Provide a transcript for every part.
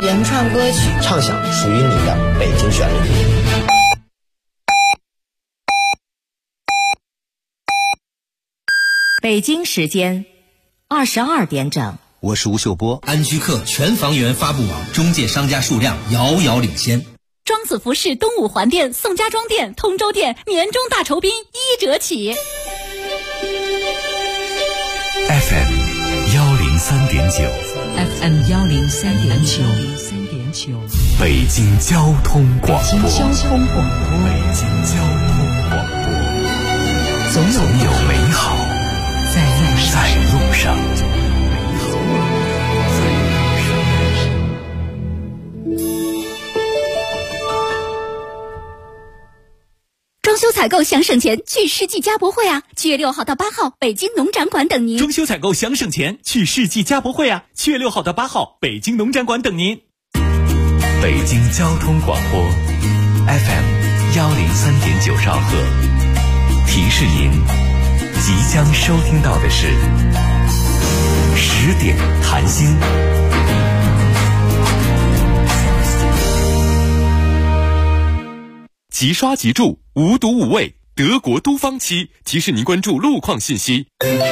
原创歌曲， 畅想属于你的北京旋律。 北京时间22点整， 我是吴秀波。 安居客全房源发布网中介商家数量遥遥领先。 庄子服饰东五环店、宋家庄店、通州店年终大酬宾1折起。 FM 103.9 FM 103.9 北京交通广播。 北京交通广播。 总有美好在路上。 装修采购想省钱，去世纪家博会啊！7月6号到8号，北京农展馆等您。 装修采购想省钱，去世纪家博会啊！7月6号到8号，北京农展馆等您。 北京交通广播 FM 103.9兆赫，提示您即将收听到的是10点谈心。 即刷即住，无毒无味，德国都方漆提示您关注路况信息。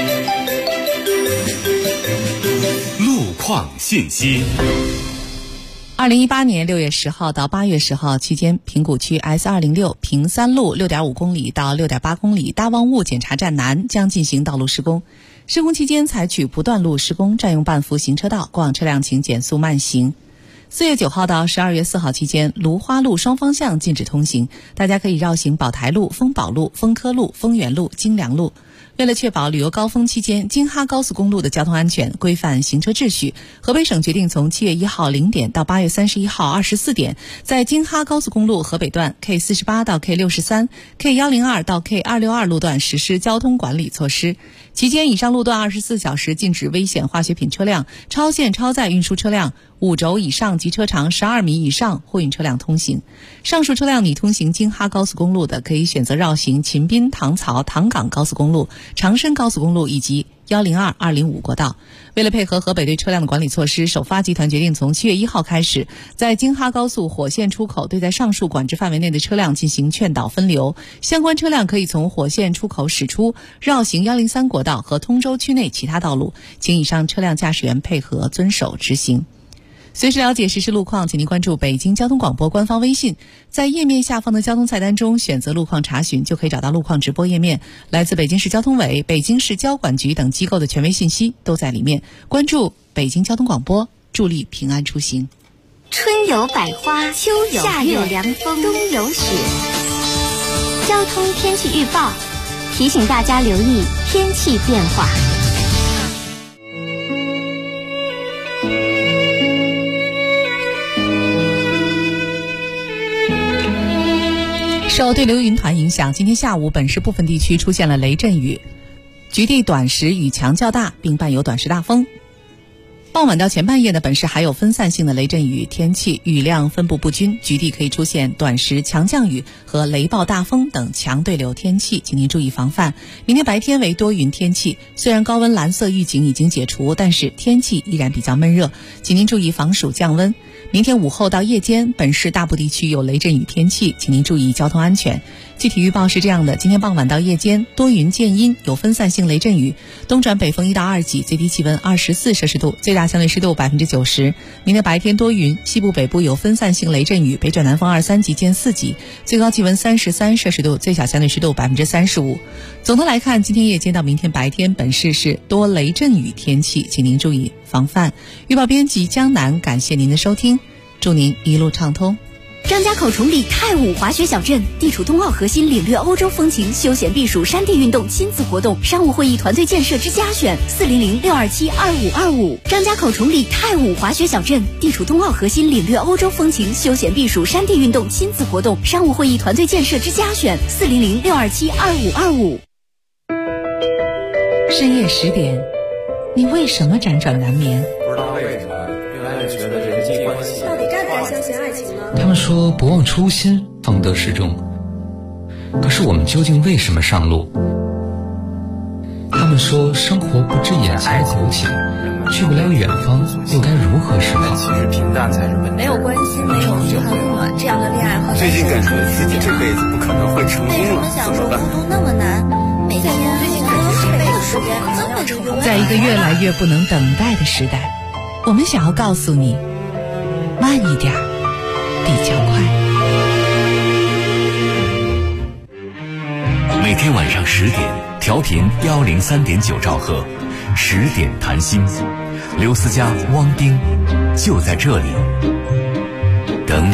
路况信息。 2018年6月10号到8月10号期间，平谷区 S206 平三路 6.5 公里到 6.8 公里大望雾检查站南将进行道路施工。施工期间采取不断路施工，占用半幅行车道，过往车辆请减速慢行。4月9号到12月4号期间，芦花路双方向禁止通行，大家可以绕行宝台路、丰宝路、丰科路、丰源路、金良路。为了确保旅游高峰期间京哈高速公路的交通安全，规范行车秩序，河北省决定从7月1号0点到8月31号24点，在京哈高速公路河北段 K48 到 K63、K102 到 K262 路段实施交通管理措施。期间，以上路段24小时禁止危险化学品车辆、超限超载运输车辆、5轴以上及车长12米以上货运车辆通行。上述车辆拟通行京哈高速公路的，可以选择绕行秦滨、唐曹、唐岗高速公路、长深高速公路以及102、205国道。为了配合河北对车辆的管理措施，首发集团决定从7月1号开始，在京哈高速火线出口对在上述管制范围内的车辆进行劝导分流，相关车辆可以从火线出口驶出，绕行103国道和通州区内其他道路，请以上车辆驾驶员配合遵守执行。随时了解实时路况，请您关注北京交通广播官方微信，在页面下方的交通菜单中选择路况查询，就可以找到路况直播页面。来自北京市交通委、北京市交管局等机构的权威信息都在里面。关注北京交通广播，助力平安出行。 春有百花，秋有夏有凉风，冬有雪。交通天气预报提醒大家留意天气变化。 受对流云团影响，今天下午本市部分地区出现了雷阵雨，局地短时雨强较大，并伴有短时大风。傍晚到前半夜呢，本市还有分散性的雷阵雨天气，雨量分布不均，局地可以出现短时强降雨和雷暴大风等强对流天气，请您注意防范。明天白天为多云天气，虽然高温蓝色预警已经解除，但是天气依然比较闷热，请您注意防暑降温。明天午后到夜间，本市大部地区有雷阵雨天气，请您注意交通安全。具体预报是这样的：今天傍晚到夜间多云见阴，有分散性雷阵雨，东转北风1到2级，最低气温24摄氏度，最大相对湿度90%。明天白天多云，西部北部有分散性雷阵雨，北转南风2、3级见4级，最高气温33摄氏度，最小相对湿度35%。总的来看，今天夜间到明天白天，本市是多雷阵雨天气，请您注意防范。预报编辑江南，感谢您的收听，祝您一路畅通。 张家口崇礼太武滑雪小镇，地处冬奥核心，领略欧洲风情，休闲避暑，山地运动，亲子活动，商务会议团队建设之佳选，400-627-2525。张家口崇礼太武滑雪小镇，地处冬奥核心，领略欧洲风情，休闲避暑，山地运动，亲子活动，商务会议团队建设之佳选，400-627-2525。 深夜10点，你为什么辗转难眠？ 不知道为什么越来越觉得人际关系到底该不该相信爱情呢？ 他们说不忘初心，方得始终。可是我们究竟为什么上路？他们说生活不止眼前的苟且， 去不了远方，又该如何是好？ 其实平淡才是问题。 没有关心，没有嘘寒问暖，这样的恋爱和最近感觉自己这辈子不可能会成功了， 为什么享受孤独那么难？每天最近感觉这辈子时间可能要成功。 在一个越来越不能等待的时代，我们想要告诉你，慢一点比较快。 每天晚上10点，调频103.9兆赫，10点谈心，刘思佳、汪冰就在这里等你。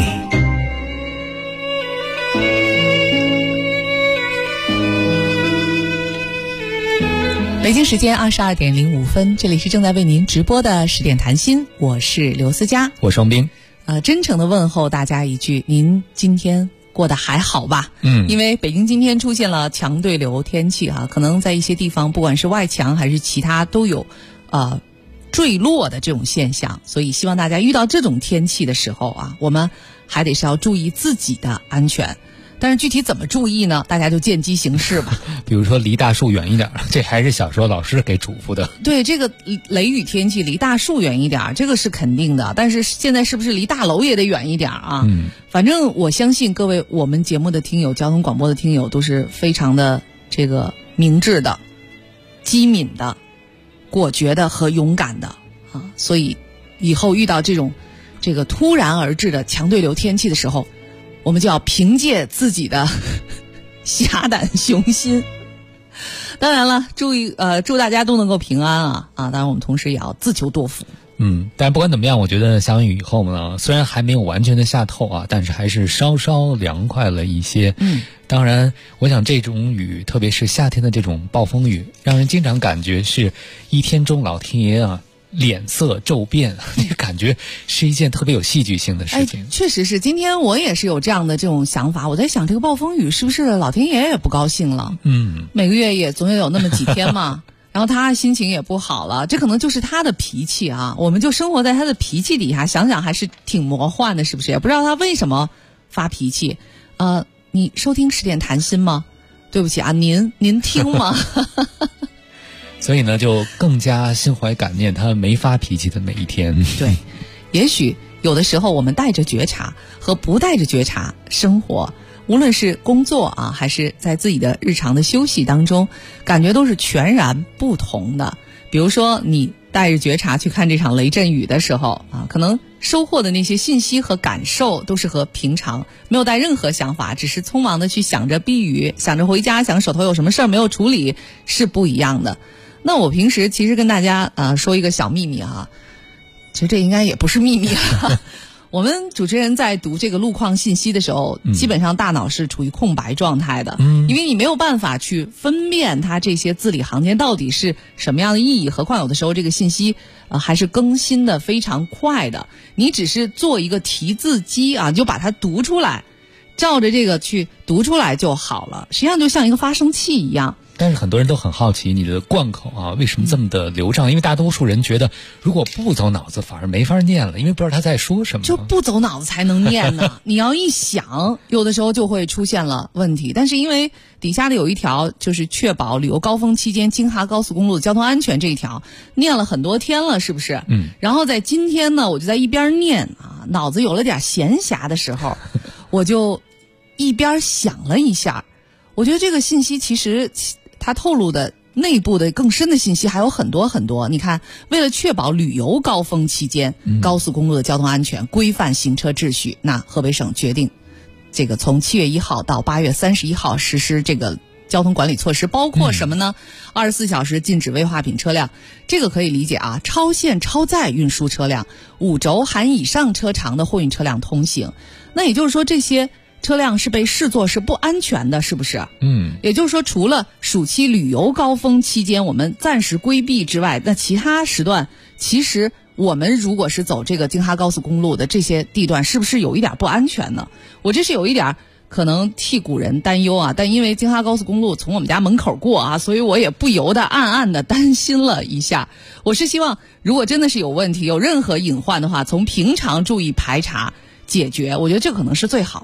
北京时间22点05分，这里是正在为您直播的10点谈心，我是刘思佳， 我是汪冰。 真诚的问候大家一句，您今天过得还好吧？因为北京今天出现了强对流天气啊，可能在一些地方，不管是外墙还是其他，都有坠落的这种现象，所以希望大家遇到这种天气的时候啊，我们还得是要注意自己的安全。但是具体怎么注意呢？大家就见机行事吧。 比如说离大树远一点，这还是小时候老师给嘱咐的。 对，这个雷雨天气离大树远一点，这个是肯定的。但是现在是不是离大楼也得远一点啊？反正我相信各位我们节目的听友、交通广播的听友都是非常的这个明智的、机敏的、果决的和勇敢的啊。所以以后遇到这种突然而至的强对流天气的时候，我们就要凭借自己的侠胆雄心。当然了，祝大家都能够平安啊！当然我们同时也要自求多福。 但不管怎么样，我觉得下完雨以后呢，虽然还没有完全的下透啊，但是还是稍稍凉快了一些。当然，我想这种雨，特别是夏天的这种暴风雨，让人经常感觉是一天中老天爷啊脸色骤变，那个感觉是一件特别有戏剧性的事情。 确实是，今天我也是有这样的这种想法。我在想，这个暴风雨是不是老天爷也不高兴了？每个月也总有那么几天嘛，然后他心情也不好了，这可能就是他的脾气啊。我们就生活在他的脾气底下，想想还是挺魔幻的，是不是？也不知道他为什么发脾气。你收听10点谈心吗？对不起啊，您听吗？ 所以呢，就更加心怀感念他没发脾气的那一天。 对，也许有的时候我们带着觉察和不带着觉察生活，无论是工作啊，还是在自己的日常的休息当中，感觉都是全然不同的。比如说你带着觉察去看这场雷阵雨的时候啊，可能收获的那些信息和感受都是和平常没有带任何想法，只是匆忙的去想着避雨，想着回家，想手头有什么事儿没有处理，是不一样的。那我平时其实跟大家说一个小秘密啊，其实这应该也不是秘密了。我们主持人在读这个路况信息的时候，基本上大脑是处于空白状态的，因为你没有办法去分辨它这些字里行间到底是什么样的意义，何况有的时候这个信息还是更新的非常快的，你只是做一个提字机啊，就把它读出来，照着这个去读出来就好了，实际上就像一个发声器一样。 但是很多人都很好奇你的贯口啊为什么这么的流畅，因为大多数人觉得如果不走脑子反而没法念了，因为不知道他在说什么。 就不走脑子才能念呢。你要一想，有的时候就会出现了问题。但是因为底下的有一条就是确保旅游高峰期间京哈高速公路的交通安全这一条，念了很多天了，是不是？然后在今天呢，我就在一边念啊，脑子有了点闲暇的时候，我就一边想了一下，我觉得这个信息其实它透露的内部的更深的信息还有很多很多。你看，为了确保旅游高峰期间高速公路的交通安全，规范行车秩序，那河北省决定这个从7月1号到8月31号实施这个交通管理措施，包括什么呢？24小时禁止危化品车辆，这个可以理解啊，超限超载运输车辆，5轴含以上车长的货运车辆通行。那也就是说，这些车辆是被视作是不安全的，是不是？也就是说，除了暑期旅游高峰期间我们暂时规避之外，那其他时段其实我们如果是走这个京哈高速公路的这些地段，是不是有一点不安全呢？我这是有一点可能替古人担忧啊，但因为京哈高速公路从我们家门口过啊，所以我也不由得暗暗的担心了一下。我是希望如果真的是有问题，有任何隐患的话，从平常注意排查解决，我觉得这可能是最好的。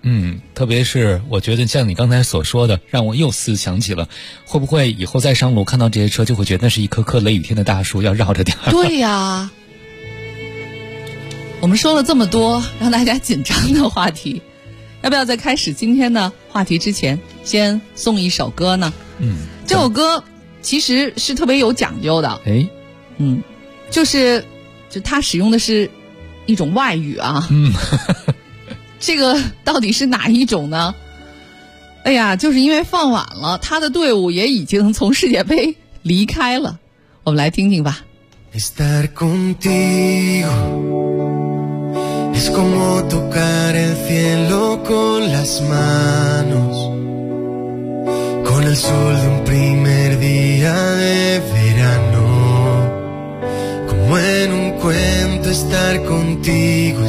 特别是我觉得像你刚才所说的，让我又思想起了，会不会以后再上路看到这些车，就会觉得那是一棵棵雷雨天的大树，要绕着点。 对呀，我们说了这么多让大家紧张的话题，要不要在开始今天的话题之前，先送一首歌呢？这首歌其实是特别有讲究的。就它使用的是一种外语啊。这个到底是哪一种呢？哎呀，就是因为放晚了，他的队伍也已经从世界杯离开了。我们来听听吧。 Estar contigo es como tocar el cielo con las manos, con el sol de un primer día de verano, como en un cuento estar contigo,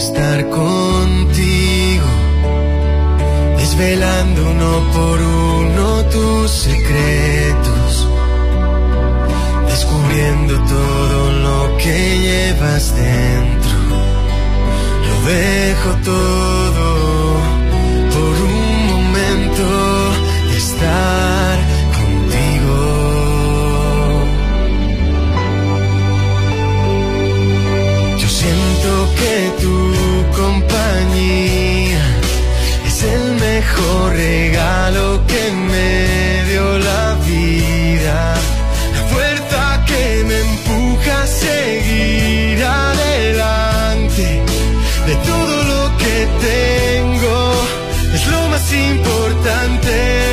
desvelando uno por uno tus secretos, descubriendo todo lo que llevas dentro. Lo dejo todo por un momento de estar contigo. Yo siento que tu compañía es el mejor regalo que me dio la vida, la fuerza que me empuja a seguir adelante. De todo lo que tengo es lo más importante.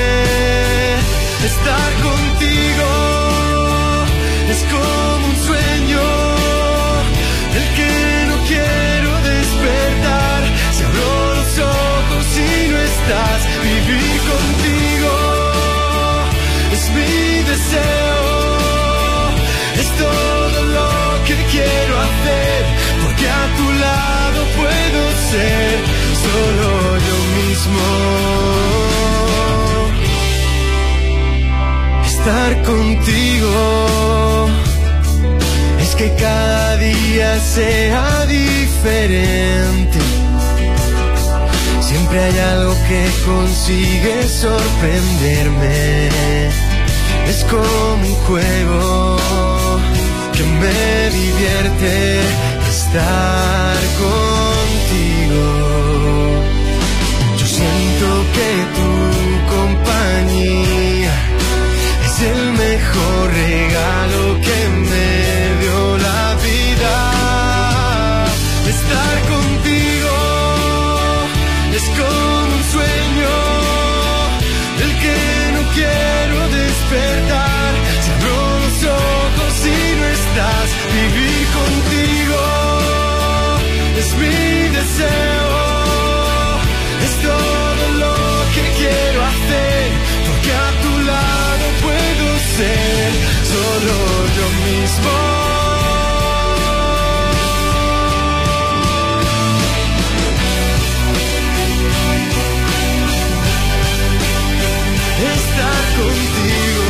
Estar contigo es como un sueño del que no quiero despertar. Si abro los ojos y no estás, vivir contigo es mi deseo. Es todo lo que quiero hacer, porque a tu lado puedo ser solo yo mismo. Estar contigo es que cada día sea diferente. Siempre hay algo que consigue sorprenderme. Es como un juego que me divierte estar contigo. Yo siento que tu compañía es el mejor regalo que me dio la vida. Estar contigo es como un sueño del que no quiero despertar. Si abro los ojos y no estás, vivir contigo es mi deseo. Es todo lo que quiero hacer, porque a tu lado puedo ser solo yo mismo. Estar contigo.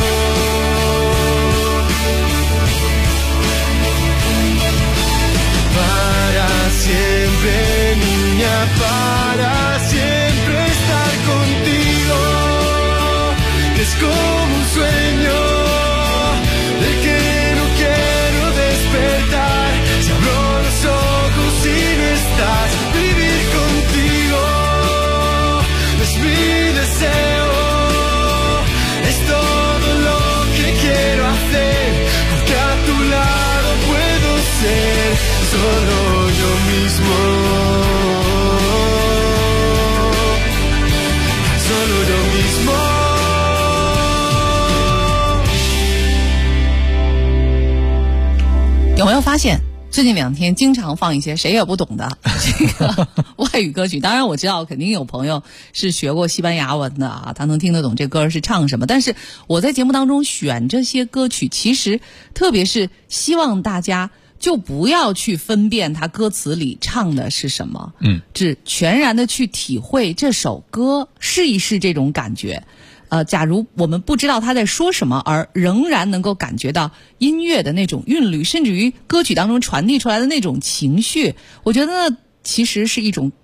Para siempre, niña, para siempre estar contigo. Es como un sueño del que no quiero despertar. Si abro los ojos y no estás, vivir contigo es mi deseo. Es todo lo que quiero hacer, porque a tu lado puedo ser solo yo mismo. Solo yo mismo. 有没有发现最近2天经常放一些谁也不懂的这个外语歌曲？当然我知道肯定有朋友是学过西班牙文的啊，他能听得懂这歌是唱什么。但是我在节目当中选这些歌曲，其实特别是希望大家就不要去分辨它歌词里唱的是什么，只全然的去体会这首歌，试一试这种感觉。假如我们不知道他在说什么，而仍然能够感觉到音乐的那种韵律，甚至于歌曲当中传递出来的那种情绪，我觉得呢其实是一种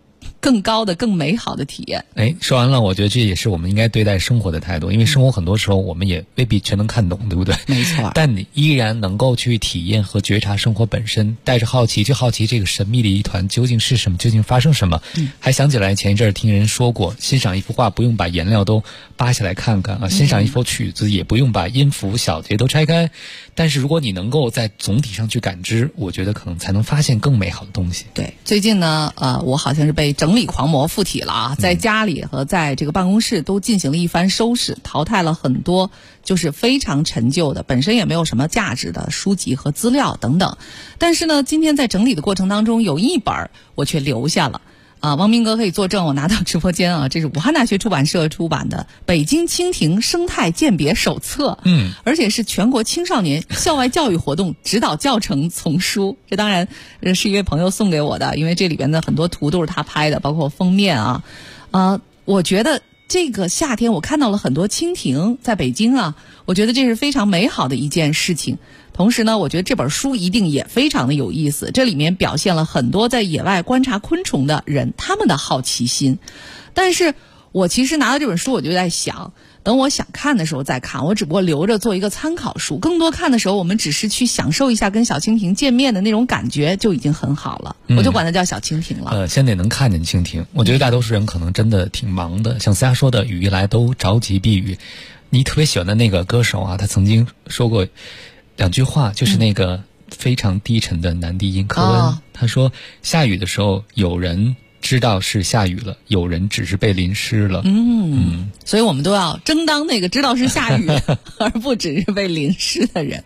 更高的、更美好的体验。 说完了，我觉得这也是我们应该对待生活的态度，因为生活很多时候我们也未必全能看懂，对不对？ 没错。 但你依然能够去体验和觉察生活本身，带着好奇去好奇这个神秘的一团究竟是什么，究竟发生什么。还想起来前一阵儿听人说过，欣赏一幅画不用把颜料都扒下来看看啊，欣赏一首曲子也不用把音符小节都拆开。但是如果你能够在总体上去感知，我觉得可能才能发现更美好的东西。 对，最近呢，我好像是被整理狂魔附体了啊，在家里和在这个办公室都进行了一番收拾，淘汰了很多就是非常陈旧的，本身也没有什么价值的书籍和资料等等。但是呢，今天在整理的过程当中，有一本我却留下了。汪明哥可以作证，我拿到直播间啊，这是武汉大学出版社出版的《北京蜻蜓生态鉴别手册》，而且是全国青少年校外教育活动指导教程丛书。这当然是一位朋友送给我的，因为这里边的很多图都是他拍的，包括封面啊。我觉得这个夏天我看到了很多蜻蜓在北京啊，我觉得这是非常美好的一件事情。同时呢，我觉得这本书一定也非常的有意思，这里面表现了很多在野外观察昆虫的人他们的好奇心。但是我其实拿到这本书，我就在想，等我想看的时候再看，我只不过留着做一个参考书，更多看的时候我们只是去享受一下跟小蜻蜓见面的那种感觉就已经很好了，我就管它叫小蜻蜓了。 先得能看见蜻蜓。我觉得大多数人可能真的挺忙的，像思佳说的，雨一来都着急避雨。你特别喜欢的那个歌手啊，他曾经说过2句话，就是那个非常低沉的男低音科温，他说下雨的时候有人知道是下雨了，有人只是被淋湿了。 所以我们都要争当那个知道是下雨而不只是被淋湿的人。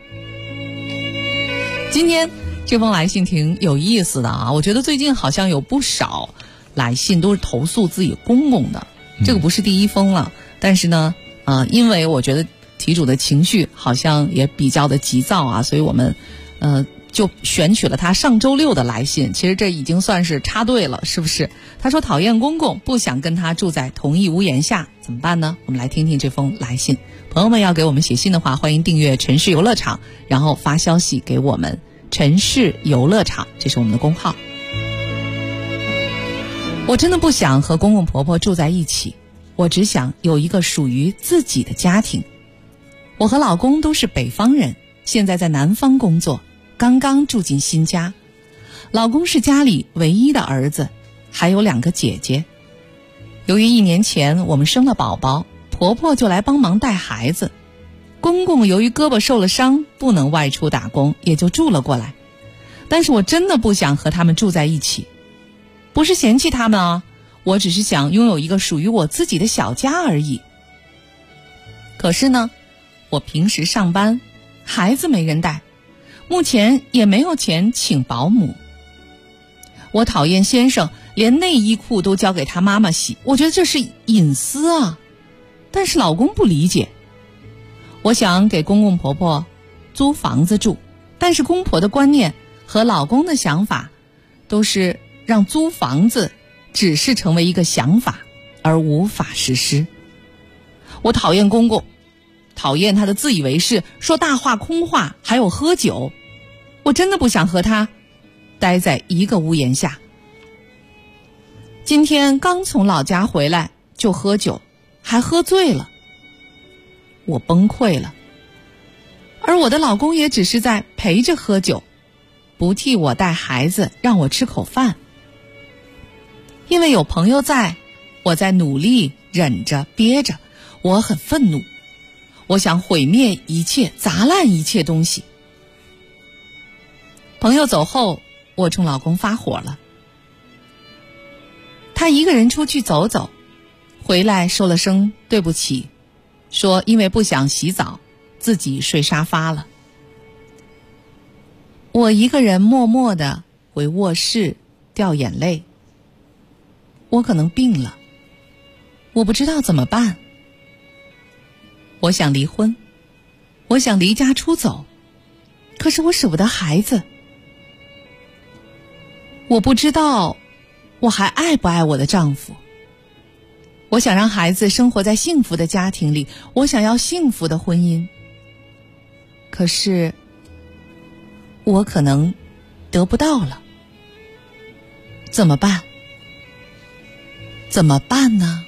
今天这封来信挺有意思的啊，我觉得最近好像有不少来信都是投诉自己公公的，这个不是第一封了，但是呢因为我觉得题主的情绪好像也比较的急躁啊，所以我们就选取了他上周6的来信。其实这已经算是插队了，是不是？他说讨厌公公，不想跟他住在同一屋檐下，怎么办呢？我们来听听这封来信。朋友们要给我们写信的话，欢迎订阅城市游乐场，然后发消息给我们，城市游乐场，这是我们的公号。我真的不想和公公婆婆住在一起，我只想有一个属于自己的家庭。我和老公都是北方人，现在在南方工作，刚刚住进新家。老公是家里唯一的儿子，还有2个姐姐。由于1年前我们生了宝宝，婆婆就来帮忙带孩子。公公由于胳膊受了伤，不能外出打工，也就住了过来。但是我真的不想和他们住在一起，不是嫌弃他们啊，我只是想拥有一个属于我自己的小家而已。可是呢，我平时上班，孩子没人带，目前也没有钱请保姆。我讨厌先生连内衣裤都交给他妈妈洗，我觉得这是隐私啊。但是老公不理解。我想给公公婆婆租房子住，但是公婆的观念和老公的想法都是让租房子只是成为一个想法，而无法实施。我讨厌公公，讨厌他的自以为是，说大话空话，还有喝酒。我真的不想和他待在一个屋檐下。今天刚从老家回来就喝酒，还喝醉了。我崩溃了。而我的老公也只是在陪着喝酒，不替我带孩子，让我吃口饭。因为有朋友在，我在努力忍着憋着，我很愤怒，我想毁灭一切，砸烂一切东西。朋友走后，我冲老公发火了。他一个人出去走走，回来说了声对不起，说因为不想洗澡，自己睡沙发了。我一个人默默地回卧室掉眼泪。我可能病了，我不知道怎么办。我想离婚，我想离家出走，可是我舍不得孩子。我不知道我还爱不爱我的丈夫。我想让孩子生活在幸福的家庭里，我想要幸福的婚姻。可是我可能得不到了，怎么办？ 怎么办呢？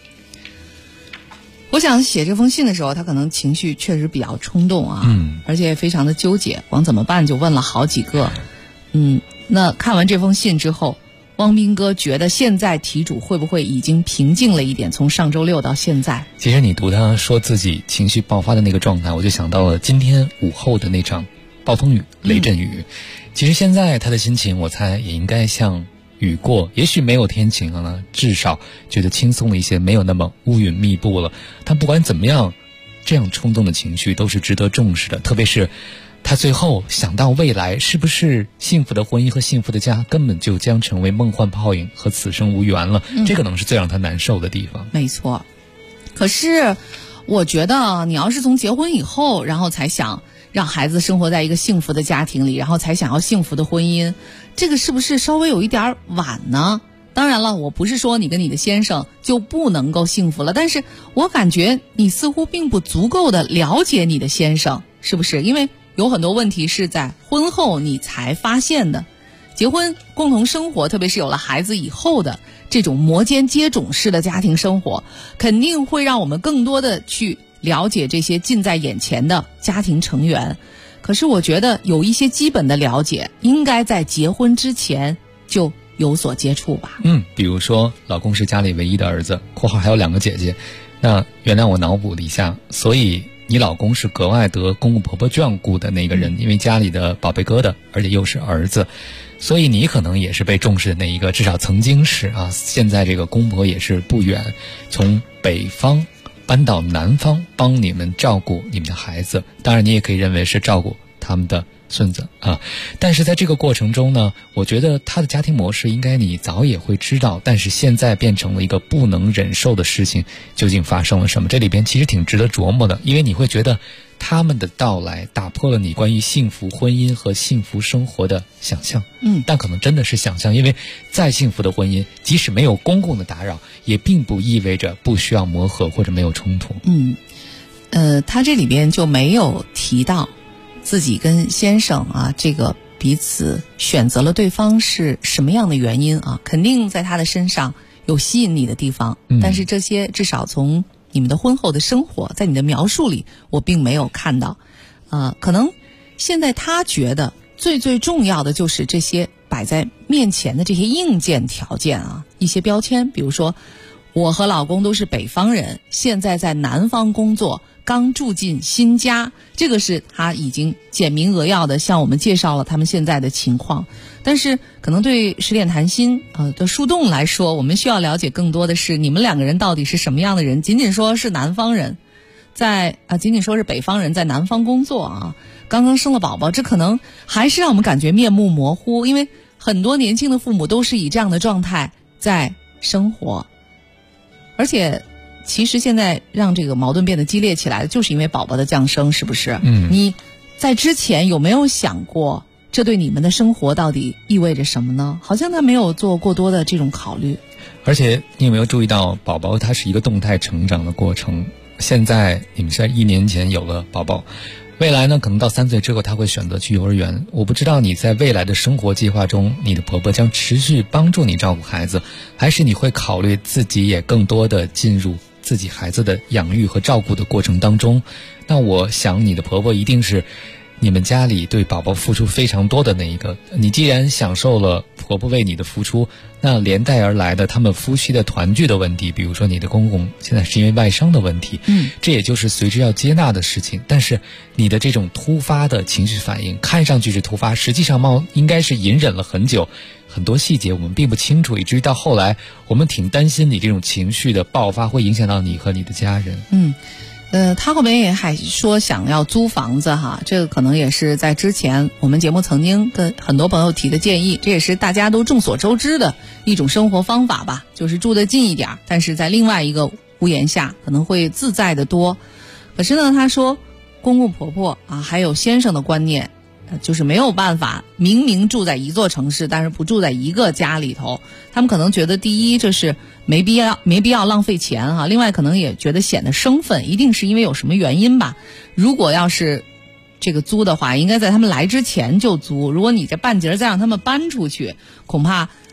我想写这封信的时候，他可能情绪确实比较冲动啊，而且非常的纠结，光怎么办就问了好几个。那看完这封信之后，汪斌哥觉得现在题主会不会已经平静了一点？从上周六到现在， 其实你读他说自己情绪爆发的那个状态，我就想到了今天午后的那场暴风雨、雷阵雨。其实现在他的心情，我猜也应该像雨过，也许没有天晴了，至少觉得轻松了一些，没有那么乌云密布了。但不管怎么样，这样冲动的情绪都是值得重视的，特别是他最后想到未来是不是幸福的婚姻和幸福的家根本就将成为梦幻泡影和此生无缘了，这可能是最让他难受的地方。 没错。可是我觉得你要是从结婚以后，然后才想让孩子生活在一个幸福的家庭里，然后才想要幸福的婚姻，这个是不是稍微有一点晚呢？当然了，我不是说你跟你的先生就不能够幸福了，但是我感觉你似乎并不足够的了解你的先生，是不是？因为有很多问题是在婚后你才发现的。结婚共同生活，特别是有了孩子以后的这种摩肩接踵式的家庭生活，肯定会让我们更多的去了解这些近在眼前的家庭成员。可是我觉得有一些基本的了解应该在结婚之前就有所接触吧。 比如说老公是家里唯一的儿子（括号还有2个姐姐），那原谅我脑补了一下，所以你老公是格外得公公婆婆眷顾的那个人，因为家里的宝贝疙瘩，而且又是儿子，所以你可能也是被重视的那一个，至少曾经是啊。现在这个公婆也是不远从北方搬到南方帮你们照顾你们的孩子，当然你也可以认为是照顾他们的孙子啊。但是在这个过程中呢，我觉得他的家庭模式应该你早也会知道，但是现在变成了一个不能忍受的事情，究竟发生了什么？这里边其实挺值得琢磨的，因为你会觉得他们的到来打破了你关于幸福婚姻和幸福生活的想象。但可能真的是想象，因为再幸福的婚姻，即使没有公共的打扰，也并不意味着不需要磨合或者没有冲突。 他这里边就没有提到自己跟先生啊，这个彼此选择了对方是什么样的原因啊？肯定在他的身上有吸引你的地方，但是这些至少从你们的婚后的生活，在你的描述里，我并没有看到。可能现在他觉得最重要的就是这些摆在面前的这些硬件条件啊，一些标签，比如说我和老公都是北方人，现在在南方工作，刚住进新家，这个是他已经简明扼要的向我们介绍了他们现在的情况。但是可能对十点谈心的树洞来说，我们需要了解更多的是你们2个人到底是什么样的人。仅仅说是南方人仅仅说是北方人在南方工作啊，刚刚生了宝宝，这可能还是让我们感觉面目模糊，因为很多年轻的父母都是以这样的状态在生活。而且其实现在让这个矛盾变得激烈起来，就是因为宝宝的降生，是不是？你在之前有没有想过这对你们的生活到底意味着什么呢？好像他没有做过多的这种考虑。 而且你有没有注意到，宝宝它是一个动态成长的过程，现在你们是在1年前有了宝宝，未来呢可能到3岁之后他会选择去幼儿园。我不知道你在未来的生活计划中，你的婆婆将持续帮助你照顾孩子，还是你会考虑自己也更多的进入自己孩子的养育和照顾的过程当中。那我想你的婆婆一定是你们家里对宝宝付出非常多的那一个。你既然享受了婆婆为你的付出，那连带而来的他们夫妻的团聚的问题，比如说你的公公现在是因为外伤的问题，这也就是随之要接纳的事情。但是你的这种突发的情绪反应看上去是突发，实际上应该是隐忍了很久，很多细节我们并不清楚，以至于到后来我们挺担心你这种情绪的爆发会影响到你和你的家人。 他后面也还说想要租房子哈，这个可能也是在之前我们节目曾经跟很多朋友提的建议，这也是大家都众所周知的一种生活方法吧，就是住得近一点，但是在另外一个屋檐下可能会自在得多。可是呢，他说公公婆婆啊，还有先生的观念，就是没有办法明明住在一座城市，但是不住在一个家里头。他们可能觉得第一这是没必要浪费钱哈，另外可能也觉得显得生分，一定是因为有什么原因吧。如果要是这个租的话，应该在他们来之前就租，如果你这半截再让他们搬出去，恐怕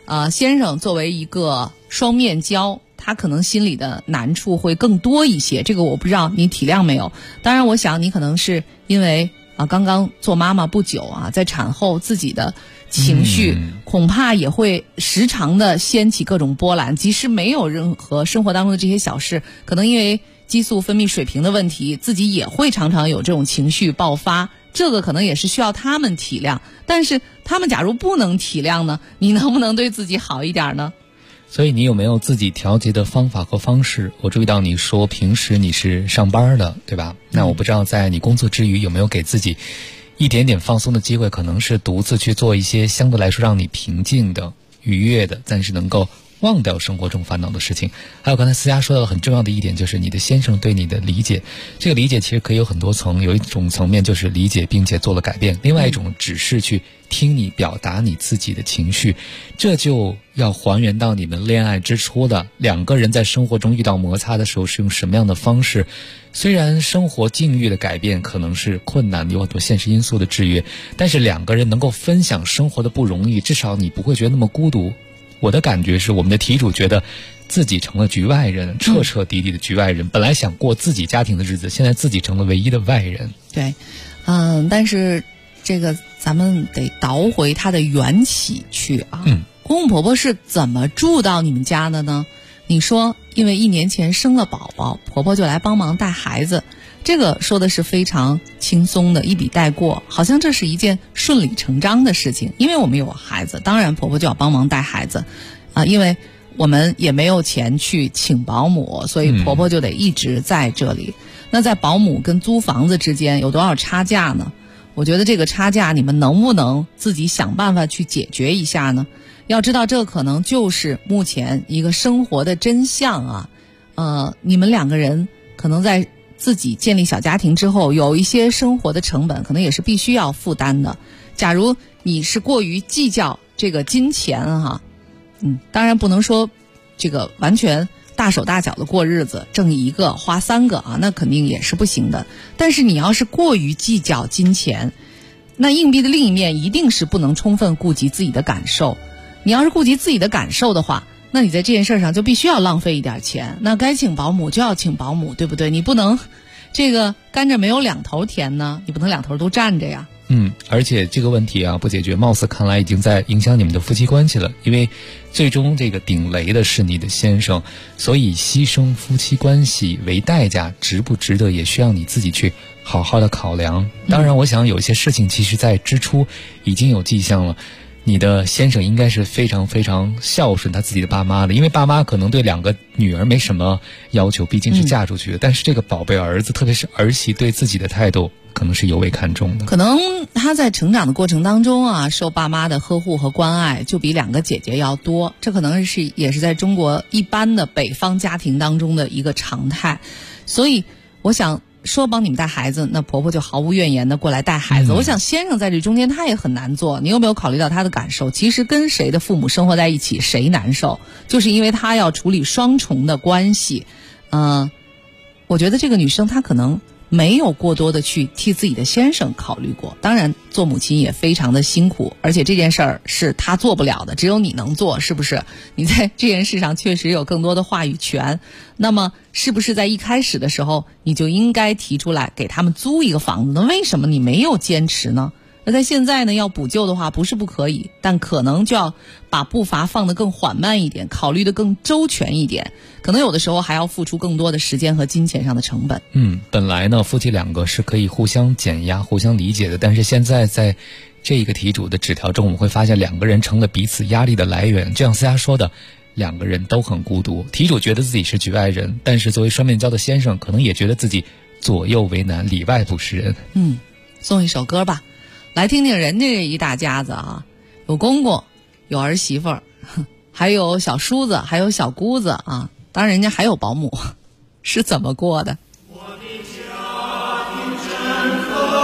先生作为一个双面胶，他可能心里的难处会更多一些，这个我不知道你体谅没有。当然我想你可能是因为刚刚做妈妈不久在产后自己的情绪恐怕也会时常的掀起各种波澜，即使没有任何生活当中的这些小事，可能因为激素分泌水平的问题，自己也会常常有这种情绪爆发，这个可能也是需要他们体谅。但是他们假如不能体谅呢，你能不能对自己好一点呢？ 所以你有没有自己调节的方法和方式？我注意到你说平时你是上班的，对吧？那我不知道在你工作之余有没有给自己一点点放松的机会，可能是独自去做一些相对来说让你平静的、愉悦的，但是能够忘掉生活中烦恼的事情。还有刚才思佳说到了很重要的一点，就是你的先生对你的理解。这个理解其实可以有很多层，有一种层面就是理解并且做了改变，另外一种只是去听你表达你自己的情绪。这就要还原到你们恋爱之初的两个人在生活中遇到摩擦的时候是用什么样的方式。虽然生活境遇的改变可能是困难，有很多现实因素的制约，但是两个人能够分享生活的不容易，至少你不会觉得那么孤独。我的感觉是我们的题主觉得自己成了局外人，彻彻底底的局外人，本来想过自己家庭的日子，现在自己成了唯一的外人。 对，但是这个咱们得倒回它的缘起去啊。公公婆婆是怎么住到你们家的呢？你说因为1年前生了宝宝，婆婆就来帮忙带孩子，这个说的是非常轻松的，一笔带过，好像这是一件顺理成章的事情。因为我们有孩子，当然婆婆就要帮忙带孩子因为我们也没有钱去请保姆，所以婆婆就得一直在这里。那在保姆跟租房子之间有多少差价呢？我觉得这个差价你们能不能自己想办法去解决一下呢？要知道这可能就是目前一个生活的真相你们两个人可能在自己建立小家庭之后，有一些生活的成本可能也是必须要负担的。假如你是过于计较这个金钱当然不能说这个完全大手大脚的过日子，挣一个花3个那肯定也是不行的。但是你要是过于计较金钱，那硬币的另一面一定是不能充分顾及自己的感受。你要是顾及自己的感受的话，那你在这件事上就必须要浪费一点钱，那该请保姆就要请保姆，对不对？你不能这个甘蔗没有两头甜呢，你不能两头都占着呀。 而且这个问题不解决，貌似看来已经在影响你们的夫妻关系了。因为最终这个顶雷的是你的先生，所以牺牲夫妻关系为代价，值不值得也需要你自己去好好的考量。当然我想有些事情其实在之初已经有迹象了。你的先生应该是非常非常孝顺他自己的爸妈的，因为爸妈可能对2个女儿没什么要求，毕竟是嫁出去的，但是这个宝贝儿子，特别是儿媳对自己的态度可能是尤为看重的。 可能他在成长的过程当中受爸妈的呵护和关爱就比2个姐姐要多，这可能也是在中国一般的北方家庭当中的一个常态。所以我想说帮你们带孩子，那婆婆就毫无怨言的过来带孩子。我想先生在这中间他也很难做，你有没有考虑到他的感受？其实跟谁的父母生活在一起谁难受，就是因为他要处理双重的关系。我觉得这个女生她可能没有过多的去替自己的先生考虑过，当然做母亲也非常的辛苦，而且这件事儿是她做不了的，只有你能做，是不是？你在这件事上确实有更多的话语权。那么是不是在一开始的时候你就应该提出来给他们租一个房子呢？为什么你没有坚持呢？那在现在呢，要补救的话不是不可以，但可能就要把步伐放得更缓慢一点，考虑得更周全一点，可能有的时候还要付出更多的时间和金钱上的成本。 本来呢夫妻2个是可以互相减压互相理解的，但是现在在这个题主的纸条中，我们会发现2个人成了彼此压力的来源。就像思佳说的，2个人都很孤独，题主觉得自己是局外人，但是作为双面胶的先生可能也觉得自己左右为难，里外不是人。 送一首歌吧，来听听人家这一大家子有公公，有儿媳妇儿，还有小叔子，还有小姑子当然人家还有保姆，是怎么过的？ 我的家庭真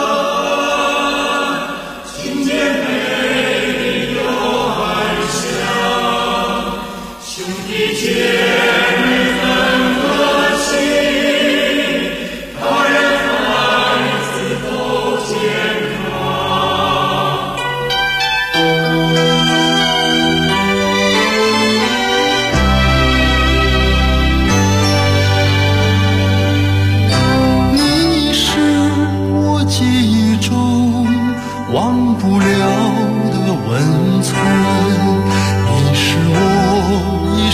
好，亲姐妹有爱乡，兄弟姐妹很和气，大人孩子都健康。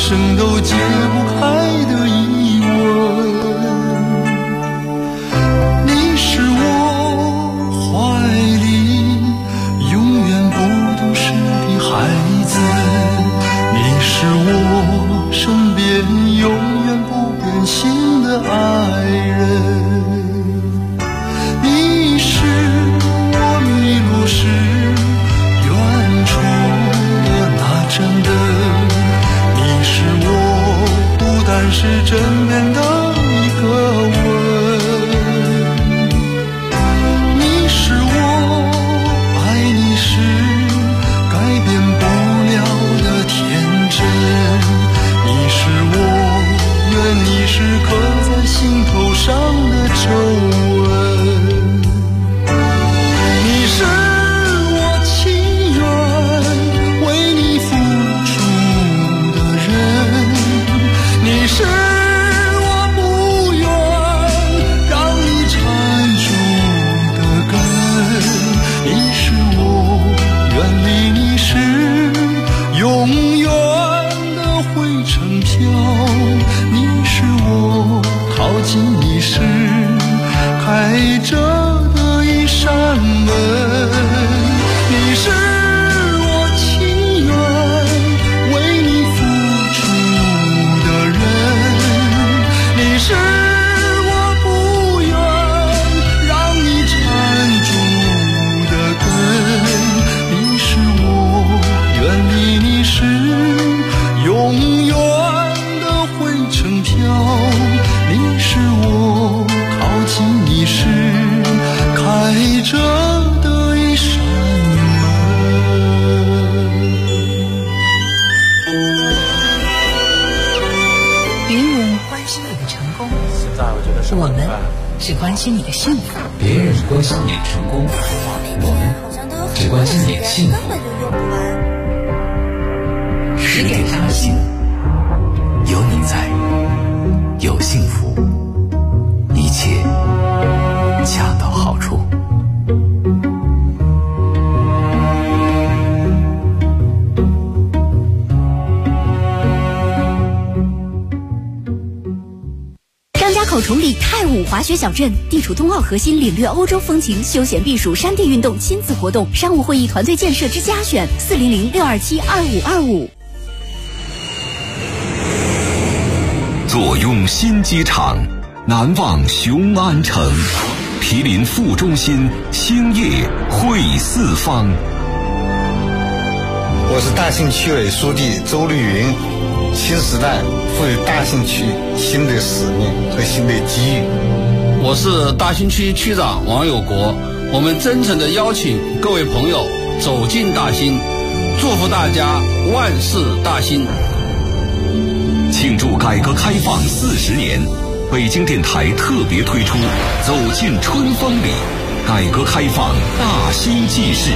生都解不开的疑问。你是我怀里永远不懂事的孩子，你是我身边永远不变心的爱人。你是我迷路时远处的那盏灯，你是我孤单时枕边的一个吻，你是我爱你时改变不了的天真，你是我愿你时刻在心头上的皱纹。你是我情愿为你付出的人，你是我不愿让你缠住的根，你是我远离你时永远的灰尘飘，你是我靠近你时开着的一扇门，你是我情愿为你付出的人，你是我不愿让你缠住的根，你是我远离你时永远的灰尘飘，你是我靠近你时开着的一扇门。 别人关心你的成功，我们只关心你的幸福。 别人关心你的成功，我们只关心你的幸福。10点相信，有你在，有幸福，一切恰到好处。 张家口崇礼太武滑雪小镇，地处冬奥核心，领略欧洲风情，休闲避暑，山地运动，亲子活动，商务会议团队建设之家选，400-627-2525。 坐拥新机场，难忘雄安城，毗邻副中心，兴业汇四方。 我是大兴区委书记周绿云，新时代赋予大兴区新的使命和新的机遇。 我是大兴区区长王有国，我们真诚地邀请各位朋友走进大兴，祝福大家万事大兴。 庆祝改革开放40年，北京电台特别推出走进春风里，改革开放大兴纪事。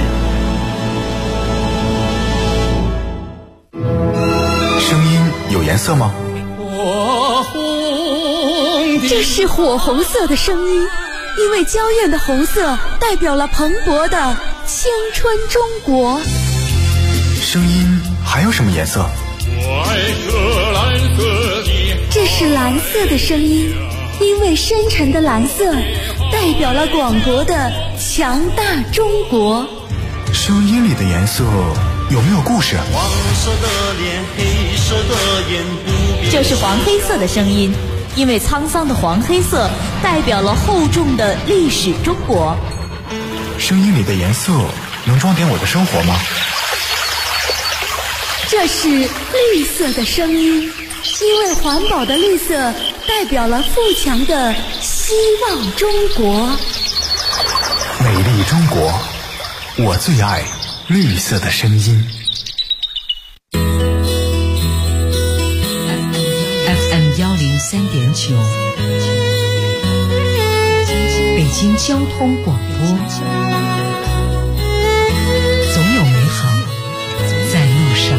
声音有颜色吗？ 这是火红色的声音，因为娇艳的红色代表了蓬勃的青春中国。 声音还有什么颜色？ 这是蓝色的声音，因为深沉的蓝色代表了广博的强大中国。 声音里的颜色有没有故事？ 黄色的脸，黑色的眼， 这是黄黑色的声音，因为沧桑的黄黑色代表了厚重的历史中国。 声音里的颜色能装点我的生活吗？ 这是绿色的声音，因为环保的绿色代表了富强的希望中国。 美丽中国，我最爱绿色的声音。 FM 103.9，北京交通广播，总有美好在路上。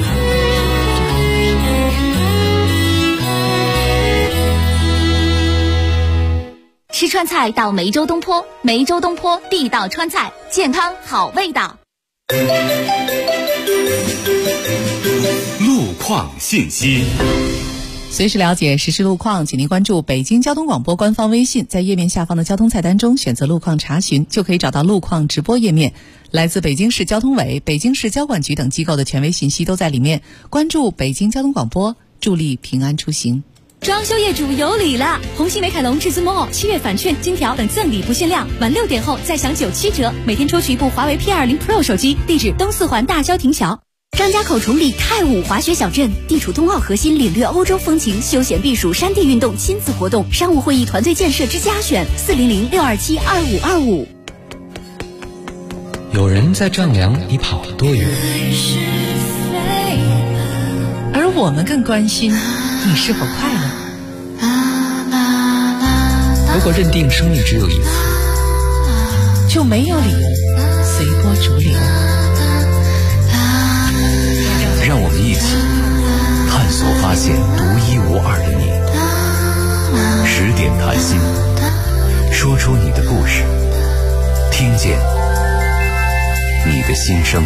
吃川菜到梅州东坡，梅州东坡地道川菜，健康好味道。 路况信息。 随时了解实时路况，请您关注北京交通广播官方微信，在页面下方的交通菜单中选择路况查询，就可以找到路况直播页面。来自北京市交通委、北京市交管局等机构的权威信息都在里面。关注北京交通广播，助力平安出行。 装修业主有礼了！红星美凯龙至尊 Mall 7月返券、金条等赠礼不限量，晚6点后再享97折，每天抽取一部华为 P20 Pro 手机。地址东四环大郊亭桥。张家口崇礼泰武滑雪小镇地处冬奥核心，领略欧洲风情，休闲避暑山地运动亲子活动，商务会议团队建设之家选400-627-2525。 有人在丈量你跑了多远， 而我们更关心你是否快乐。 如果认定生命只有一次， 就没有理由随波逐流。 让我们一起探索发现独一无二的你。10点谈心，说出你的故事，听见你的心声。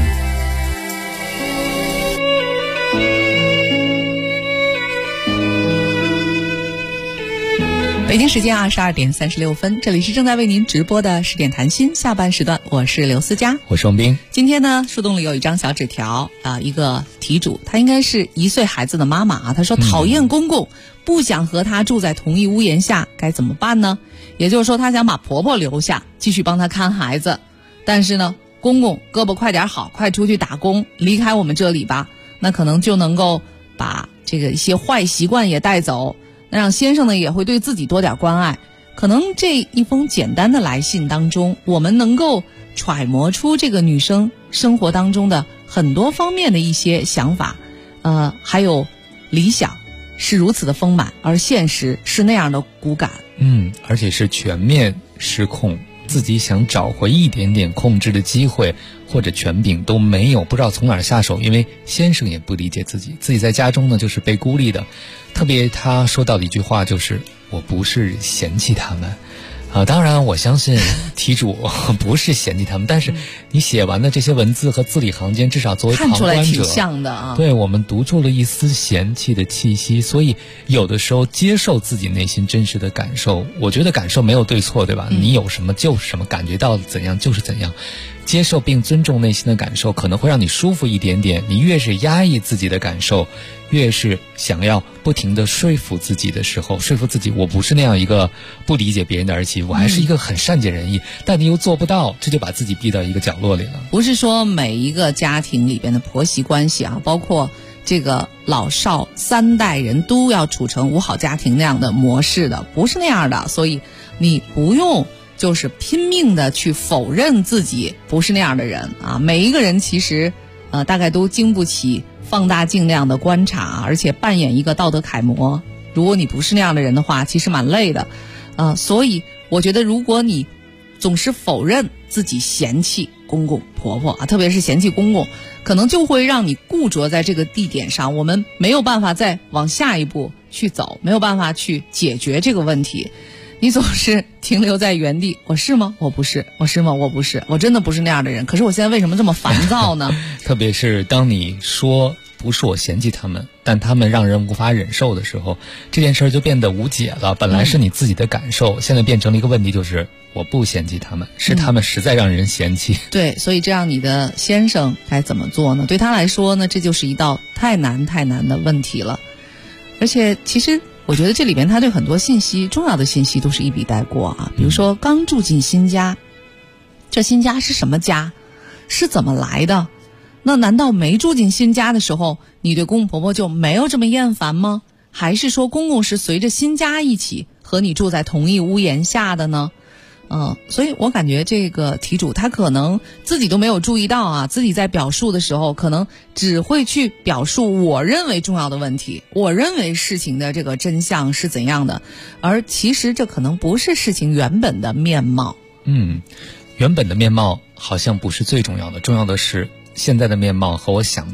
北京时间22点36分，这里是正在为您直播的10点谈心下半时段，我是刘思佳， 我是王斌。 今天呢，树洞里有一张小纸条一个题主，她应该是1岁孩子的妈妈啊，她说讨厌公公，不想和他住在同一屋檐下，该怎么办呢？也就是说，她想把婆婆留下，继续帮她看孩子，但是呢，公公胳膊快点好，快出去打工，离开我们这里吧，那可能就能够把这个一些坏习惯也带走。那让先生呢也会对自己多点关爱。可能这一封简单的来信当中，我们能够揣摩出这个女生生活当中的很多方面的一些想法，还有理想是如此的丰满，而现实是那样的骨感。 而且是全面失控，自己想找回一点点控制的机会或者权柄都没有，不知道从哪儿下手。因为先生也不理解自己在家中呢就是被孤立的。特别他说到的一句话就是我不是嫌弃他们当然我相信题主不是嫌弃他们，但是你写完的这些文字和字里行间，至少作为旁观者看出来挺像的啊。 对，我们读出了一丝嫌弃的气息。所以有的时候接受自己内心真实的感受，我觉得感受没有对错，对吧？你有什么就是什么，感觉到怎样就是怎样。接受并尊重内心的感受，可能会让你舒服一点点。你越是压抑自己的感受，越是想要不停地说服自己的时候，说服自己我不是那样一个不理解别人的儿媳妇，我还是一个很善解人意，但你又做不到，这就把自己逼到一个角落里了。 不是说每一个家庭里边的婆媳关系包括这个老少3代人都要处成5好家庭那样的模式的，不是那样的。所以你不用就是拼命的去否认自己不是那样的人每一个人其实大概都经不起放大镜那样的观察，而且扮演一个道德楷模。如果你不是那样的人的话，其实蛮累的所以我觉得如果你总是否认自己嫌弃公公婆婆特别是嫌弃公公，可能就会让你固着在这个地点上，我们没有办法再往下一步去走，没有办法去解决这个问题。你总是停留在原地，我是吗？我不是。我是吗？我不是。我真的不是那样的人。可是我现在为什么这么烦躁呢？ 特别是当你说不是我嫌弃他们，但他们让人无法忍受的时候，这件事就变得无解了。本来是你自己的感受，现在变成了一个问题，就是我不嫌弃他们，是他们实在让人嫌弃。 对，所以这样你的先生该怎么做呢？对他来说呢，这就是一道太难的问题了。而且其实我觉得这里边他对很多信息，重要的信息都是一笔带过比如说刚住进新家，这新家是什么家，是怎么来的？那难道没住进新家的时候，你对公公婆婆就没有这么厌烦吗？还是说公公是随着新家一起和你住在同一屋檐下的呢？所以我感觉这个题主他可能自己都没有注意到自己在表述的时候可能只会去表述我认为重要的问题，我认为事情的这个真相是怎样的，而其实这可能不是事情原本的面貌。 原本的面貌好像不是最重要的，重要的是现在的面貌和我想的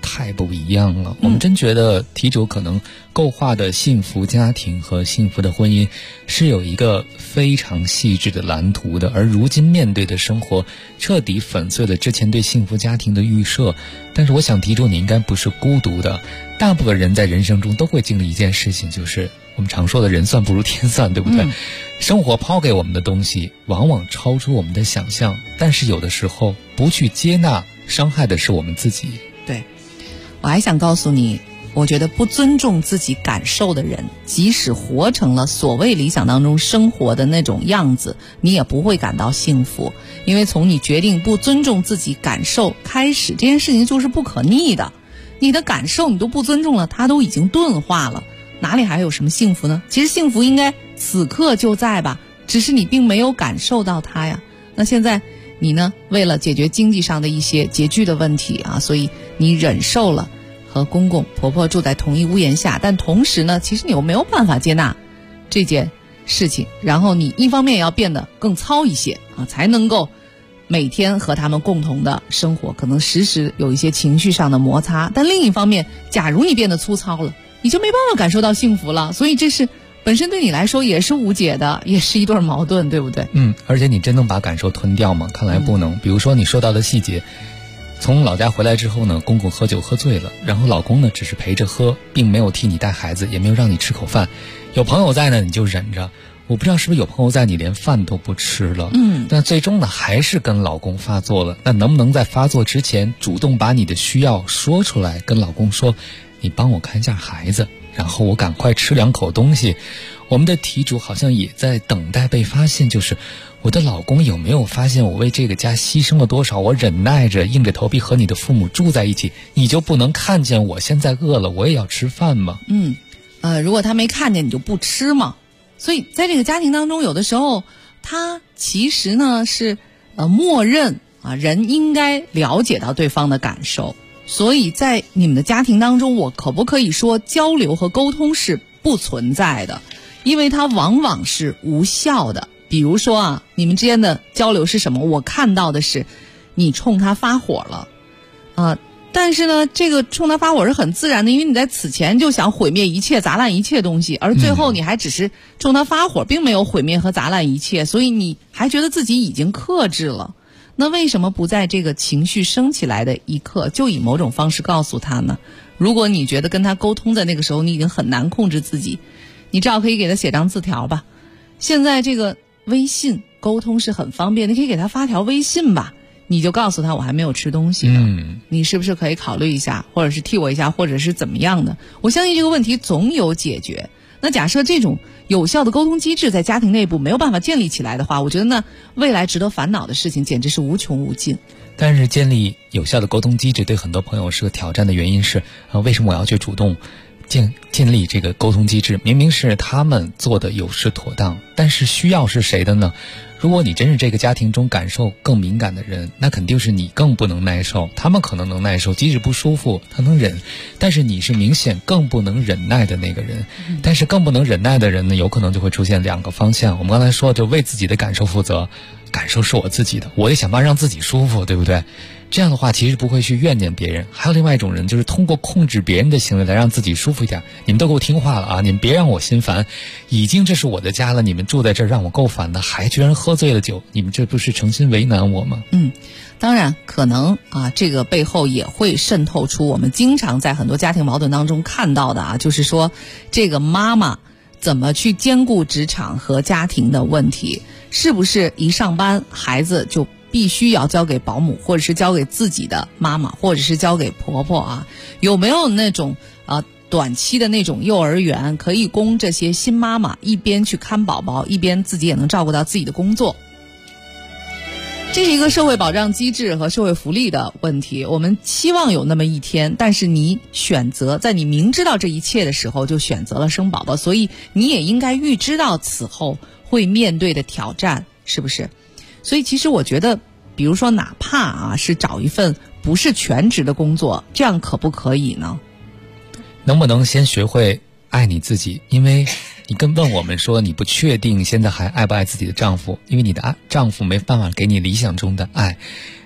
太不一样了。我们真觉得题主可能构画的幸福家庭和幸福的婚姻是有一个非常细致的蓝图的，而如今面对的生活彻底粉碎了之前对幸福家庭的预设。但是我想题主你应该不是孤独的，大部分人在人生中都会经历一件事情，就是我们常说的人算不如天算，对不对？生活抛给我们的东西往往超出我们的想象，但是有的时候不去接纳，伤害的是我们自己。 对，我还想告诉你，我觉得不尊重自己感受的人，即使活成了所谓理想当中生活的那种样子，你也不会感到幸福。因为从你决定不尊重自己感受开始，这件事情就是不可逆的。你的感受你都不尊重了，它都已经钝化了，哪里还有什么幸福呢？其实幸福应该此刻就在吧，只是你并没有感受到它呀。那现在你呢，为了解决经济上的一些拮据的问题啊，所以你忍受了和公公婆婆住在同一屋檐下，但同时呢，其实你又没有办法接纳这件事情，然后你一方面要变得更糙一些啊，才能够每天和他们共同的生活，可能时时有一些情绪上的摩擦。但另一方面，假如你变得粗糙了，你就没办法感受到幸福了，所以这是本身对你来说也是无解的，也是一对矛盾，对不对？ 而且你真能把感受吞掉吗？看来不能。比如说你说到的细节，从老家回来之后呢，公公喝酒喝醉了，然后老公呢只是陪着喝，并没有替你带孩子，也没有让你吃口饭。有朋友在呢，你就忍着。我不知道是不是有朋友在你连饭都不吃了，但最终呢还是跟老公发作了。那能不能在发作之前主动把你的需要说出来，跟老公说，你帮我看一下孩子，然后我赶快吃2口东西。我们的题主好像也在等待被发现，就是我的老公有没有发现我为这个家牺牲了多少，我忍耐着硬着头皮和你的父母住在一起，你就不能看见我现在饿了，我也要吃饭吗？ 如果他没看见你就不吃嘛。所以在这个家庭当中，有的时候他其实呢是默认啊，人应该了解到对方的感受。所以在你们的家庭当中，我可不可以说交流和沟通是不存在的？因为它往往是无效的。比如说啊，你们之间的交流是什么？我看到的是你冲他发火了但是呢，这个冲他发火是很自然的，因为你在此前就想毁灭一切、砸烂一切东西，而最后你还只是冲他发火，并没有毁灭和砸烂一切，所以你还觉得自己已经克制了。那为什么不在这个情绪升起来的一刻，就以某种方式告诉他呢？如果你觉得跟他沟通在那个时候你已经很难控制自己，你至少可以给他写张字条吧。现在这个微信沟通是很方便，你可以给他发条微信吧。你就告诉他我还没有吃东西呢，你是不是可以考虑一下，或者是替我一下，或者是怎么样的？我相信这个问题总有解决。那假设这种有效的沟通机制在家庭内部没有办法建立起来的话，我觉得呢，未来值得烦恼的事情简直是无穷无尽。 但是建立有效的沟通机制对很多朋友是个挑战的原因是为什么我要去主动建立这个沟通机制？明明是他们做的有失妥当，但是需要是谁的呢？如果你真是这个家庭中感受更敏感的人，那肯定是你更不能耐受。他们可能能耐受，即使不舒服他能忍，但是你是明显更不能忍耐的那个人。但是更不能忍耐的人呢，有可能就会出现2个方向。我们刚才说就为自己的感受负责，感受是我自己的，我得想办法让自己舒服，对不对？这样的话其实不会去怨念别人。还有另外一种人，就是通过控制别人的行为来让自己舒服一点。你们都给我听话了啊，你们别让我心烦，已经这是我的家了，你们住在这儿让我够烦的，还居然喝醉了酒，你们这不是诚心为难我吗？ 当然可能这个背后也会渗透出我们经常在很多家庭矛盾当中看到的就是说这个妈妈怎么去兼顾职场和家庭的问题，是不是一上班孩子就必须要交给保姆，或者是交给自己的妈妈，或者是交给婆婆有没有那种短期的那种幼儿园可以供这些新妈妈一边去看宝宝，一边自己也能照顾到自己的工作？这是一个社会保障机制和社会福利的问题，我们期望有那么一天，但是你选择在你明知道这一切的时候就选择了生宝宝，所以你也应该预知到此后会面对的挑战，是不是？所以其实我觉得比如说哪怕是找一份不是全职的工作，这样可不可以呢？ 能不能先学会爱你自己？因为你问我们说你不确定现在还爱不爱自己的丈夫，因为你的丈夫没办法给你理想中的爱。